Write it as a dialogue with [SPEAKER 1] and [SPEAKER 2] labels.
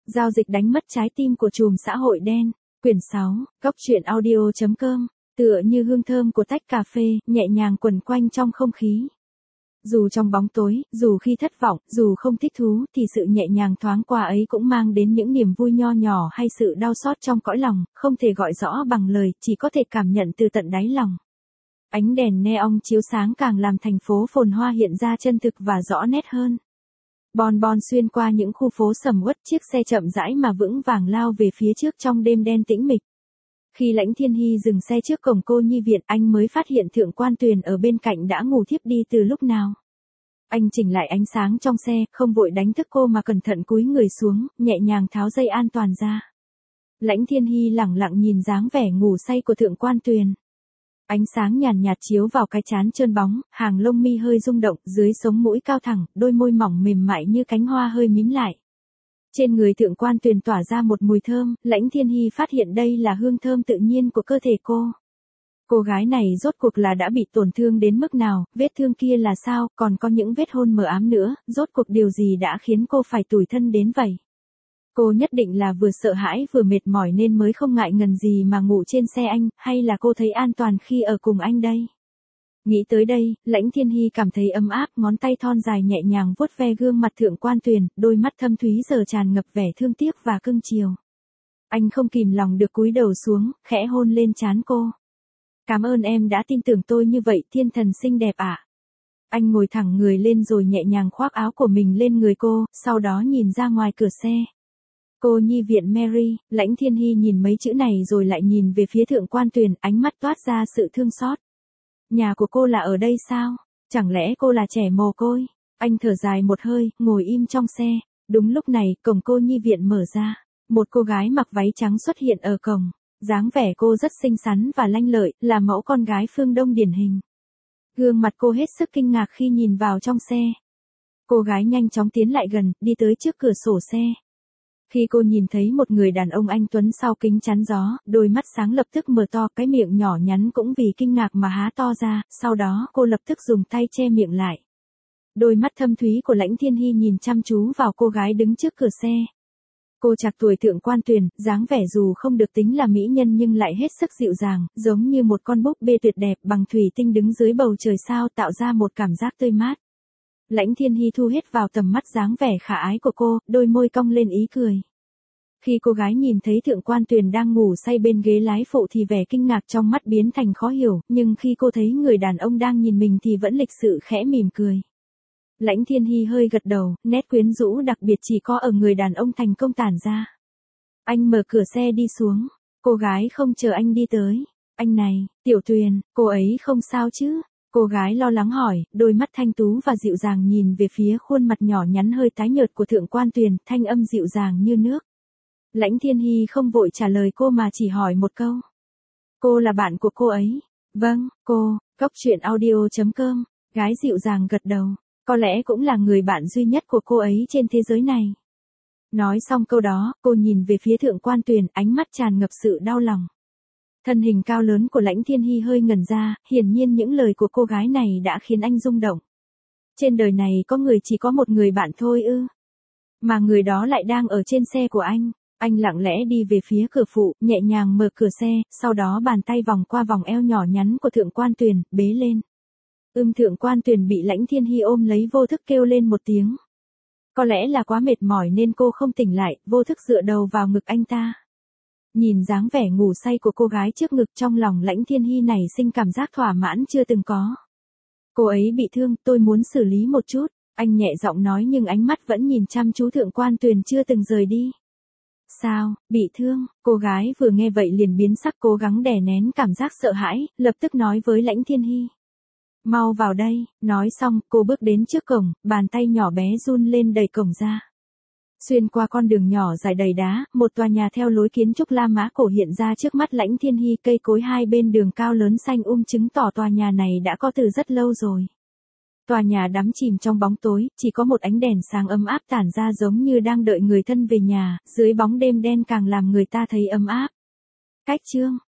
[SPEAKER 1] Giao dịch đánh mất trái tim của trùm xã hội đen. Quyển 6, Góc truyện audio.com. Tựa như hương thơm của tách cà phê, nhẹ nhàng quẩn quanh trong không khí. Dù trong bóng tối, dù khi thất vọng, dù không thích thú, thì sự nhẹ nhàng thoáng qua ấy cũng mang đến những niềm vui nho nhỏ hay sự đau xót trong cõi lòng, không thể gọi rõ bằng lời, chỉ có thể cảm nhận từ tận đáy lòng. Ánh đèn neon chiếu sáng càng làm thành phố phồn hoa hiện ra chân thực và rõ nét hơn. Bon bon xuyên qua những khu phố sầm uất, chiếc xe chậm rãi mà vững vàng lao về phía trước trong đêm đen tĩnh mịch. Khi Lãnh Thiên Hy dừng xe trước cổng cô nhi viện, anh mới phát hiện Thượng Quan Tuyền ở bên cạnh đã ngủ thiếp đi từ lúc nào. Anh chỉnh lại ánh sáng trong xe, không vội đánh thức cô mà cẩn thận cúi người xuống, nhẹ nhàng tháo dây an toàn ra. Lãnh Thiên Hy lẳng lặng nhìn dáng vẻ ngủ say của Thượng Quan Tuyền. Ánh sáng nhàn nhạt chiếu vào cái trán trơn bóng, hàng lông mi hơi rung động, dưới sống mũi cao thẳng, đôi môi mỏng mềm mại như cánh hoa hơi mím lại. Trên người Thượng Quan Tuyền tỏa ra một mùi thơm, Lãnh Thiên Hy phát hiện đây là hương thơm tự nhiên của cơ thể cô. Cô gái này rốt cuộc là đã bị tổn thương đến mức nào, vết thương kia là sao, còn có những vết hôn mờ ám nữa, rốt cuộc điều gì đã khiến cô phải tủi thân đến vậy. Cô nhất định là vừa sợ hãi vừa mệt mỏi nên mới không ngại ngần gì mà ngủ trên xe anh, hay là cô thấy an toàn khi ở cùng anh đây. Nghĩ tới đây, Lãnh Thiên Hy cảm thấy ấm áp, ngón tay thon dài nhẹ nhàng vuốt ve gương mặt Thượng Quan Tuyền, đôi mắt thâm thúy giờ tràn ngập vẻ thương tiếc và cưng chiều. Anh không kìm lòng được cúi đầu xuống, khẽ hôn lên trán cô. Cảm ơn em đã tin tưởng tôi như vậy, thiên thần xinh đẹp ạ. Anh ngồi thẳng người lên rồi nhẹ nhàng khoác áo của mình lên người cô, sau đó nhìn ra ngoài cửa xe. Cô nhi viện Mary. Lãnh Thiên Hy nhìn mấy chữ này rồi lại nhìn về phía Thượng Quan Tuyền, ánh mắt toát ra sự thương xót. Nhà của cô là ở đây sao? Chẳng lẽ cô là trẻ mồ côi? Anh thở dài một hơi, ngồi im trong xe. Đúng lúc này, cổng cô nhi viện mở ra. Một cô gái mặc váy trắng xuất hiện ở cổng. Dáng vẻ cô rất xinh xắn và lanh lợi, là mẫu con gái phương Đông điển hình. Gương mặt cô hết sức kinh ngạc khi nhìn vào trong xe. Cô gái nhanh chóng tiến lại gần, đi tới trước cửa sổ xe. Khi cô nhìn thấy một người đàn ông anh tuấn sau kính chắn gió, đôi mắt sáng lập tức mở to, cái miệng nhỏ nhắn cũng vì kinh ngạc mà há to ra, sau đó cô lập tức dùng tay che miệng lại. Đôi mắt thâm thúy của Lãnh Thiên Hy nhìn chăm chú vào cô gái đứng trước cửa xe. Cô trạc tuổi Thượng Quan Tuyền, dáng vẻ dù không được tính là mỹ nhân nhưng lại hết sức dịu dàng, giống như một con búp bê tuyệt đẹp bằng thủy tinh đứng dưới bầu trời sao, tạo ra một cảm giác tươi mát. Lãnh Thiên Hy thu hết vào tầm mắt dáng vẻ khả ái của cô, đôi môi cong lên ý cười. Khi cô gái nhìn thấy Thượng Quan Tuyền đang ngủ say bên ghế lái phụ thì vẻ kinh ngạc trong mắt biến thành khó hiểu, nhưng khi cô thấy người đàn ông đang nhìn mình thì vẫn lịch sự khẽ mỉm cười. Lãnh Thiên Hy hơi gật đầu, nét quyến rũ đặc biệt chỉ có ở người đàn ông thành công tản ra. Anh mở cửa xe đi xuống, cô gái không chờ anh đi tới. Anh này, Tiểu Tuyền, cô ấy không sao chứ? Cô gái lo lắng hỏi, đôi mắt thanh tú và dịu dàng nhìn về phía khuôn mặt nhỏ nhắn hơi tái nhợt của Thượng Quan Tuyền, thanh âm dịu dàng như nước. Lãnh Thiên Hy không vội trả lời cô mà chỉ hỏi một câu. Cô là bạn của cô ấy? Vâng, cô. Góc truyện audio.com. Gái dịu dàng gật đầu. Có lẽ cũng là người bạn duy nhất của cô ấy trên thế giới này. Nói xong câu đó, cô nhìn về phía Thượng Quan Tuyền, ánh mắt tràn ngập sự đau lòng. Thân hình cao lớn của Lãnh Thiên Hy hơi ngẩn ra, hiển nhiên những lời của cô gái này đã khiến anh rung động. Trên đời này có người chỉ có một người bạn thôi ư? Mà người đó lại đang ở trên xe của anh. Anh lặng lẽ đi về phía cửa phụ, nhẹ nhàng mở cửa xe, sau đó bàn tay vòng qua vòng eo nhỏ nhắn của Thượng Quan Tuyền, bế lên. Thượng Quan Tuyền bị Lãnh Thiên Hy ôm lấy vô thức kêu lên một tiếng. Có lẽ là quá mệt mỏi nên cô không tỉnh lại, vô thức dựa đầu vào ngực anh ta. Nhìn dáng vẻ ngủ say của cô gái trước ngực, trong lòng Lãnh Thiên Hy này sinh cảm giác thỏa mãn chưa từng có. Cô ấy bị thương, tôi muốn xử lý một chút, anh nhẹ giọng nói nhưng ánh mắt vẫn nhìn chăm chú Thượng Quan Tuyền chưa từng rời đi. Sao, bị thương? Cô gái vừa nghe vậy liền biến sắc, cố gắng đè nén cảm giác sợ hãi, lập tức nói với Lãnh Thiên Hy. Mau vào đây, nói xong, cô bước đến trước cổng, bàn tay nhỏ bé run lên đẩy cổng ra. Xuyên qua con đường nhỏ dài đầy đá, một tòa nhà theo lối kiến trúc La Mã cổ hiện ra trước mắt Lãnh Thiên Hy, cây cối hai bên đường cao lớn xanh chứng tỏ tòa nhà này đã có từ rất lâu rồi. Tòa nhà đắm chìm trong bóng tối, chỉ có một ánh đèn sáng ấm áp tản ra giống như đang đợi người thân về nhà, dưới bóng đêm đen càng làm người ta thấy ấm áp. Cách chương